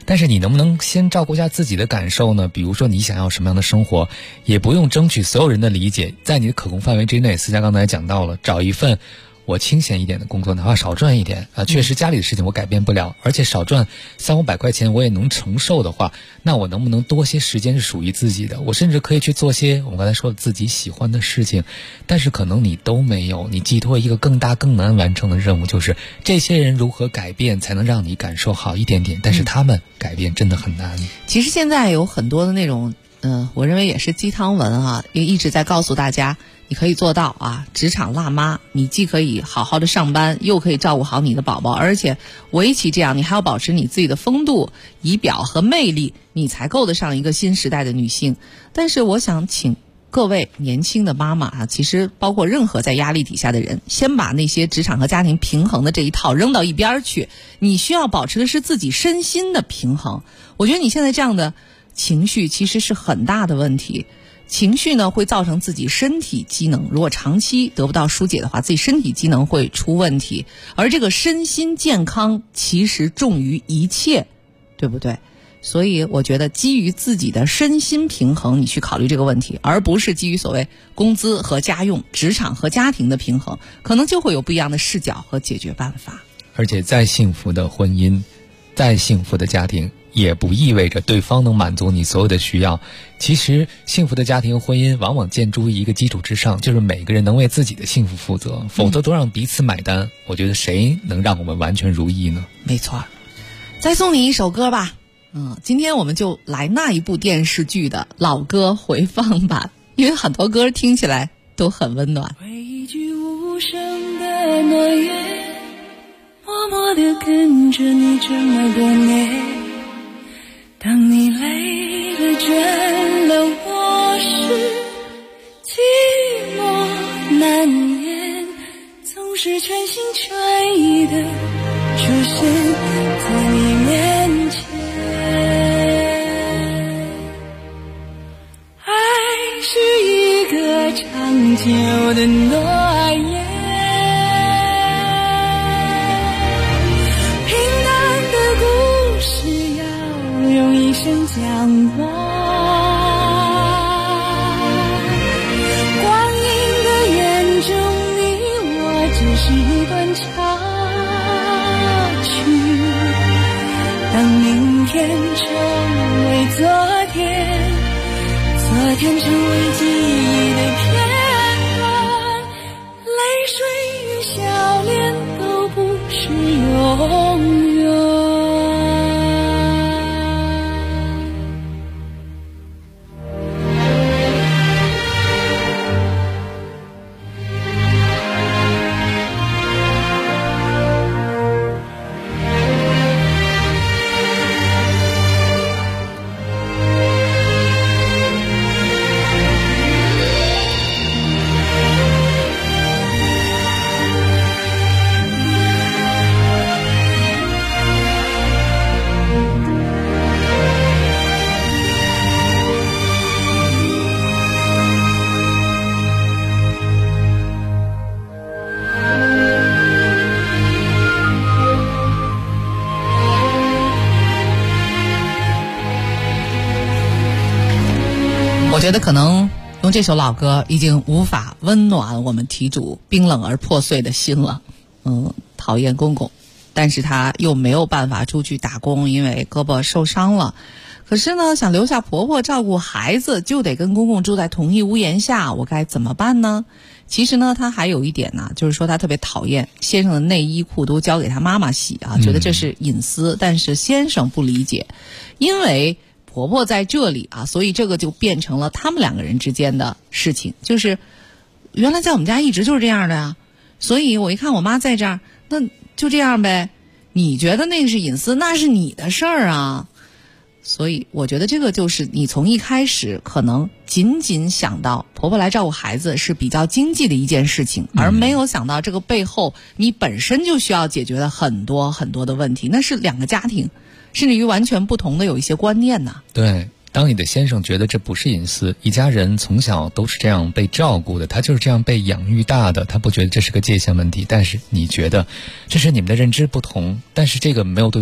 但是你能不能先照顾一下自己的感受呢？比如说你想要什么样的生活，也不用争取所有人的理解，在你的可控范围之内。思佳刚才讲到了，找一份我清闲一点的工作，哪怕少赚一点啊，确实家里的事情我改变不了，而且少赚300-500块钱我也能承受的话，那我能不能多些时间是属于自己的？我甚至可以去做些我们刚才说的自己喜欢的事情，但是可能你都没有，你寄托一个更大更难完成的任务，就是这些人如何改变才能让你感受好一点点，但是他们改变真的很难。 其实现在有很多的那种我认为也是鸡汤文啊，也一直在告诉大家你可以做到啊，职场辣妈，你既可以好好的上班，又可以照顾好你的宝宝，而且围棋这样你还要保持你自己的风度、仪表和魅力，你才够得上一个新时代的女性。但是我想请各位年轻的妈妈啊，其实包括任何在压力底下的人，先把那些职场和家庭平衡的这一套扔到一边去，你需要保持的是自己身心的平衡。我觉得你现在这样的情绪其实是很大的问题，情绪呢会造成自己身体机能，如果长期得不到疏解的话，自己身体机能会出问题，而这个身心健康其实重于一切，对不对？所以我觉得基于自己的身心平衡你去考虑这个问题，而不是基于所谓工资和家用、职场和家庭的平衡，可能就会有不一样的视角和解决办法。 而且再幸福的婚姻，再幸福的家庭，也不意味着对方能满足你所有的需要。其实幸福的家庭婚姻往往建筑于一个基础之上，就是每个人能为自己的幸福负责，否则都让彼此买单，我觉得谁能让我们完全如意呢？ 没错。再送你一首歌吧，今天我们就来那一部电视剧的老歌回放版，因为很多歌听起来都很温暖。 回一句无声的诺言，默默地跟着你这么多年，当你累了倦了，我是寂寞难言，总是全心全意的出现在你面前。爱是一个长久的诺言，用一生讲完，光阴的眼中你我只是一段插曲，当明天成为昨天，昨天成为记忆的片段，泪水与笑脸都不是永远。 我觉得可能用这首老歌已经无法温暖我们题主冰冷而破碎的心了。讨厌公公，但是他又没有办法出去打工，因为胳膊受伤了。可是呢，想留下婆婆照顾孩子，就得跟公公住在同一屋檐下，我该怎么办呢？其实呢，他还有一点呢，就是说他特别讨厌先生的内衣裤都交给他妈妈洗啊，觉得这是隐私，但是先生不理解，因为婆婆在这里啊，所以这个就变成了他们两个人之间的事情，就是原来在我们家一直就是这样的呀，所以我一看我妈在这儿，那就这样呗，你觉得那个是隐私，那是你的事儿啊。所以我觉得这个就是你从一开始可能仅仅想到婆婆来照顾孩子是比较经济的一件事情，而没有想到这个背后你本身就需要解决的很多很多的问题，那是两个家庭甚至于完全不同的有一些观念呢。 对，当你的先生觉得这不是隐私，一家人从小都是这样被照顾的，他就是这样被养育大的，他不觉得这是个界限问题，但是你觉得这是你们的认知不同，但是这个没有对错，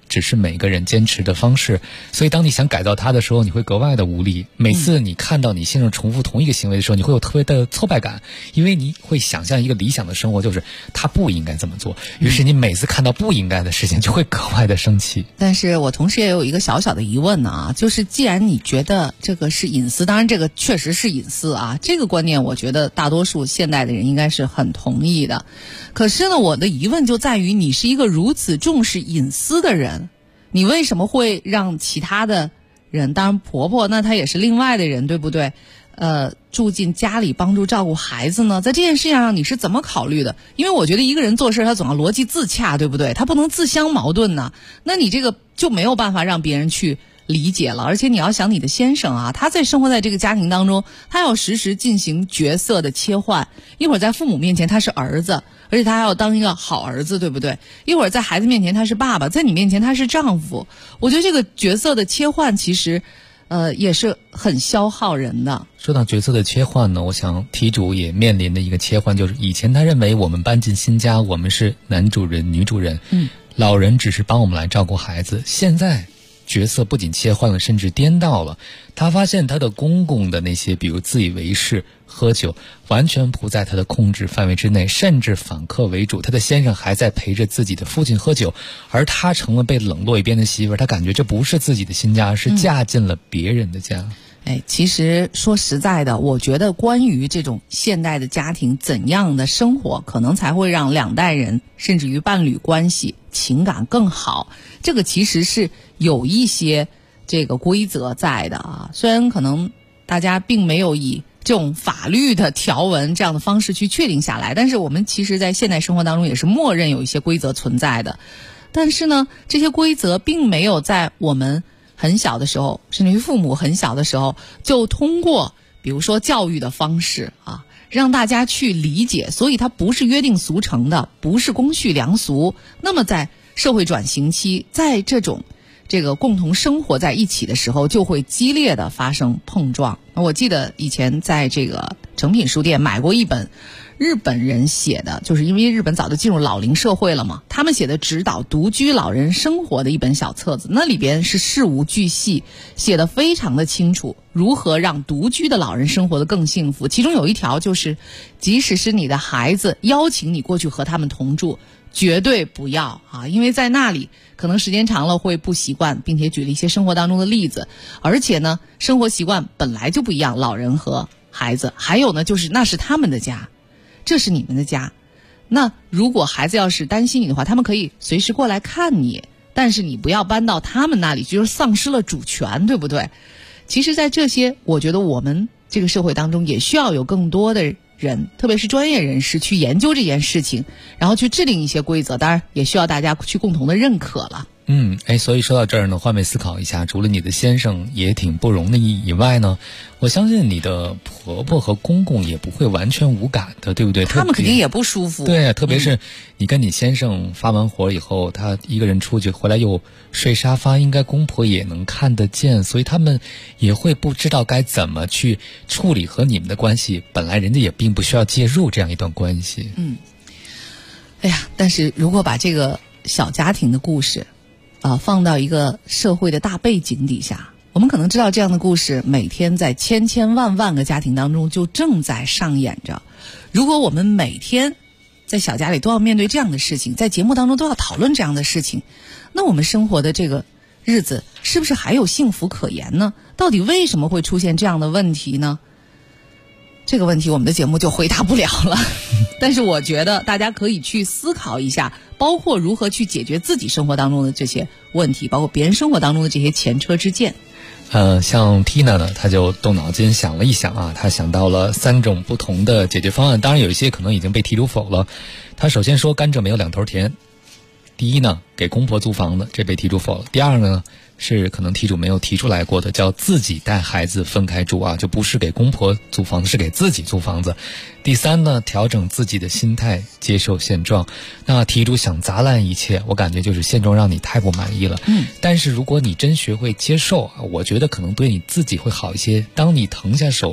只是每个人坚持的方式。所以当你想改造他的时候，你会格外的无力。每次你看到你先生重复同一个行为的时候，你会有特别的挫败感，因为你会想象一个理想的生活，就是他不应该这么做，于是你每次看到不应该的事情就会格外的生气。 但是我同时也有一个小小的疑问呢，就是既然你觉得这个是隐私，当然这个确实是隐私啊，这个观念我觉得大多数现代的人应该是很同意的。可是呢，我的疑问就在于，你是一个如此重视隐私的人，你为什么会让其他的人，当然婆婆那她也是另外的人，对不对？住进家里帮助照顾孩子呢，在这件事情上你是怎么考虑的？因为我觉得一个人做事他总要逻辑自洽，对不对？他不能自相矛盾呢，那你这个就没有办法让别人去理解了。而且你要想你的先生啊，他在生活在这个家庭当中，他要时时进行角色的切换，一会儿在父母面前他是儿子，而且他还要当一个好儿子，对不对？一会儿在孩子面前他是爸爸，在你面前他是丈夫。我觉得这个角色的切换其实也是很消耗人的。 说到角色的切换呢，我想题主也面临的一个切换，就是以前他认为我们搬进新家，我们是男主人女主人，老人只是帮我们来照顾孩子。现在角色不仅切换了，甚至颠倒了。他发现他的公公的那些比如自以为是、喝酒，完全不在他的控制范围之内，甚至反客为主。他的先生还在陪着自己的父亲喝酒，而他成了被冷落一边的媳妇儿。他感觉这不是自己的新家，是嫁进了别人的家。 其实说实在的，我觉得关于这种现代的家庭怎样的生活，可能才会让两代人甚至于伴侣关系情感更好，这个其实是有一些这个规则在的啊。虽然可能大家并没有以这种法律的条文这样的方式去确定下来，但是我们其实在现代生活当中也是默认有一些规则存在的。但是呢，这些规则并没有在我们很小的时候，甚至于父母很小的时候，就通过比如说教育的方式啊，让大家去理解，所以它不是约定俗成的，不是公序良俗。那么在社会转型期，在这个共同生活在一起的时候，就会激烈的发生碰撞。我记得以前在这个诚品书店买过一本日本人写的，就是因为日本早就进入老龄社会了嘛，他们写的指导独居老人生活的一本小册子，那里边是事无巨细，写得非常的清楚，如何让独居的老人生活得更幸福。其中有一条就是，即使是你的孩子邀请你过去和他们同住，绝对不要啊，因为在那里可能时间长了会不习惯，并且举了一些生活当中的例子。而且呢，生活习惯本来就不一样，老人和孩子。还有呢，就是那是他们的家，这是你们的家。那如果孩子要是担心你的话，他们可以随时过来看你，但是你不要搬到他们那里，就是丧失了主权，对不对？其实在这些，我觉得我们这个社会当中也需要有更多的人，特别是专业人士去研究这件事情，然后去制定一些规则，当然也需要大家去共同的认可了。 所以说到这儿呢，换位思考一下，除了你的先生也挺不容易以外呢，我相信你的婆婆和公公也不会完全无感的，对不对？ 他们肯定也不舒服。 对，特别是你跟你先生发完活以后，他一个人出去回来又睡沙发，应该公婆也能看得见，所以他们也会不知道该怎么去处理和你们的关系。本来人家也并不需要介入这样一段关系。 但是如果把这个小家庭的故事放到一个社会的大背景底下，我们可能知道这样的故事每天在千千万万个家庭当中就正在上演着。如果我们每天在小家里都要面对这样的事情，在节目当中都要讨论这样的事情，那我们生活的这个日子是不是还有幸福可言呢？到底为什么会出现这样的问题呢？这个问题我们的节目就回答不了了。但是我觉得大家可以去思考一下，包括如何去解决自己生活当中的这些问题，包括别人生活当中的这些前车之鉴。 像 Tina 呢，她就动脑筋想了一想啊，她想到了3种不同的解决方案，当然有一些可能已经被题主否了。她首先说甘蔗没有两头甜。第一呢，给公婆租房子，这被题主否了。第二呢，是可能题主没有提出来过的，叫自己带孩子分开住啊，就不是给公婆租房子，是给自己租房子。第三呢，调整自己的心态，接受现状。那题主想砸烂一切，我感觉就是现状让你太不满意了。但是如果你真学会接受啊，我觉得可能对你自己会好一些。当你腾下手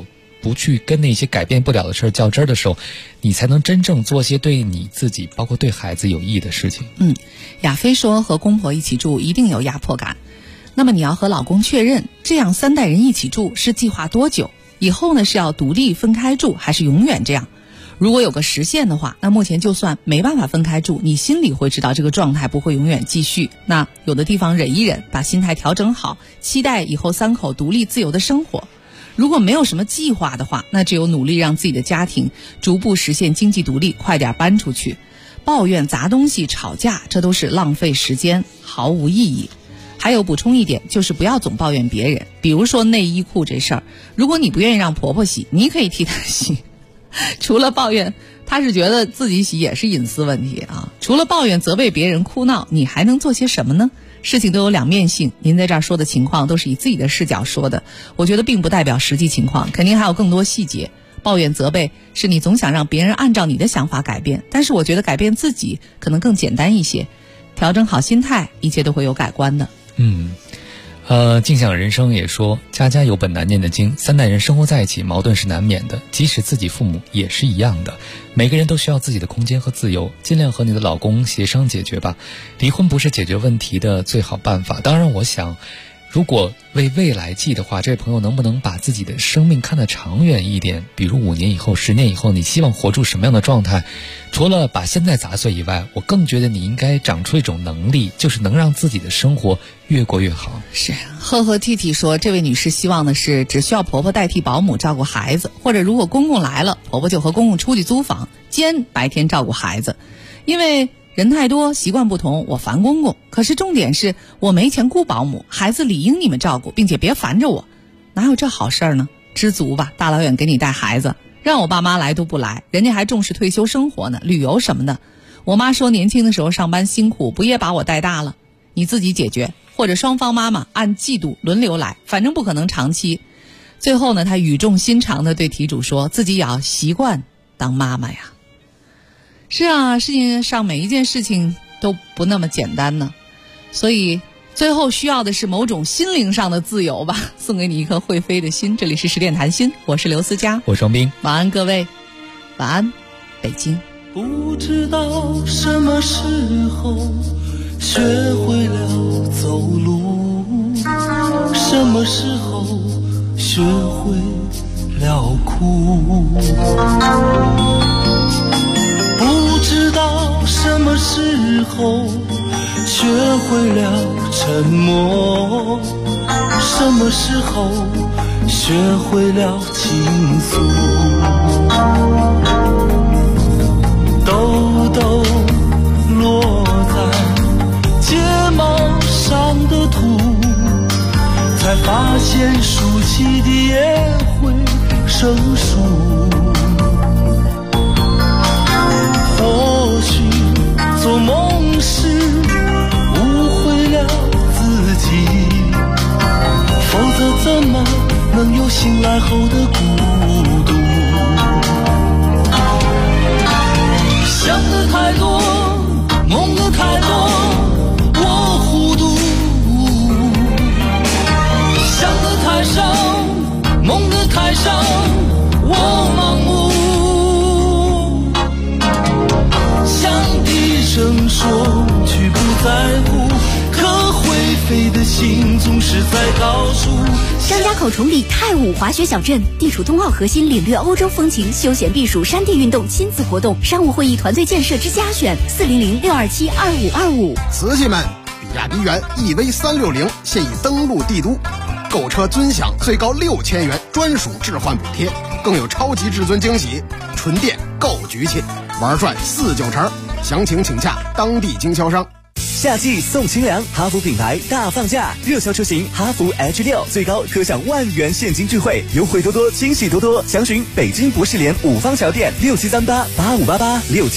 不去跟那些改变不了的事儿较真儿的时候，你才能真正做些对你自己包括对孩子有益的事情。 亚飞说和公婆一起住一定有压迫感，那么你要和老公确认，这样3代人一起住是计划多久，以后呢是要独立分开住还是永远这样。如果有个时限的话，那目前就算没办法分开住，你心里会知道这个状态不会永远继续，那有的地方忍一忍，把心态调整好，期待以后3口独立自由的生活。如果没有什么计划的话，那只有努力让自己的家庭逐步实现经济独立，快点搬出去。抱怨、砸东西、吵架，这都是浪费时间，毫无意义。还有补充一点，就是不要总抱怨别人，比如说内衣裤这事儿，如果你不愿意让婆婆洗，你可以替她洗。除了抱怨，她是觉得自己洗也是隐私问题啊。除了抱怨、责备别人、哭闹，你还能做些什么呢？事情都有两面性，您在这儿说的情况都是以自己的视角说的，我觉得并不代表实际情况，肯定还有更多细节。抱怨责备是你总想让别人按照你的想法改变，但是我觉得改变自己可能更简单一些，调整好心态，一切都会有改观的。 镜像人生也说，家家有本难念的经，3代人生活在一起，矛盾是难免的，即使自己父母也是一样的。每个人都需要自己的空间和自由，尽量和你的老公协商解决吧。离婚不是解决问题的最好办法。当然，我想如果为未来计的话，这位朋友能不能把自己的生命看得长远一点，比如5年以后、10年以后，你希望活出什么样的状态？除了把现在砸碎以外，我更觉得你应该长出一种能力，就是能让自己的生活越过越好。 是，呵呵 T T 说，这位女士希望的是只需要婆婆代替保姆照顾孩子，或者如果公公来了，婆婆就和公公出去租房兼白天照顾孩子。因为人太多，习惯不同，我烦公公，可是重点是我没钱雇保姆，孩子理应你们照顾，并且别烦着我。哪有这好事儿呢？知足吧，大老远给你带孩子，让我爸妈来都不来，人家还重视退休生活呢，旅游什么的。我妈说年轻的时候上班辛苦，不也把我带大了？你自己解决，或者双方妈妈按季度轮流来，反正不可能长期。最后呢，她语重心长地对题主说，自己也要习惯当妈妈呀。是啊，世界上每一件事情都不那么简单呢，所以最后需要的是某种心灵上的自由吧。送给你一颗会飞的心。这里是10点谈心，我是刘思佳， 我是王斌。 晚安各位，晚安北京。 不知道什么时候学会了走路，什么时候学会了哭，不知道什么时候学会了沉默，什么时候学会了倾诉，豆豆落在睫毛上的土，才发现竖起的也会生疏。或许做梦时误会了自己，否则怎么能有醒来后的孤独？想的太多，梦的太多，我糊涂；想的太少，梦的太少，我盲目。想低声说却不在乎，可会飞的心总是在高处。 张家口崇礼太武滑雪小镇地处冬奥核心，领略欧洲风情，休闲避暑山地运动亲子活动，商务会议团队建设之家选400-627-2525。 瓷器们，比亚迪元 EV360现已登陆帝都，购车尊享最高6000元专属置换补贴，更有超级至尊惊喜，纯电够局气，玩转4-9成，详情请洽当地经销商。 夏季送清凉，哈弗品牌大放价，热销车型哈弗 H6最高可享10000元现金智惠，优惠多多，惊喜多多，详询北京博士联5方桥店6738858867。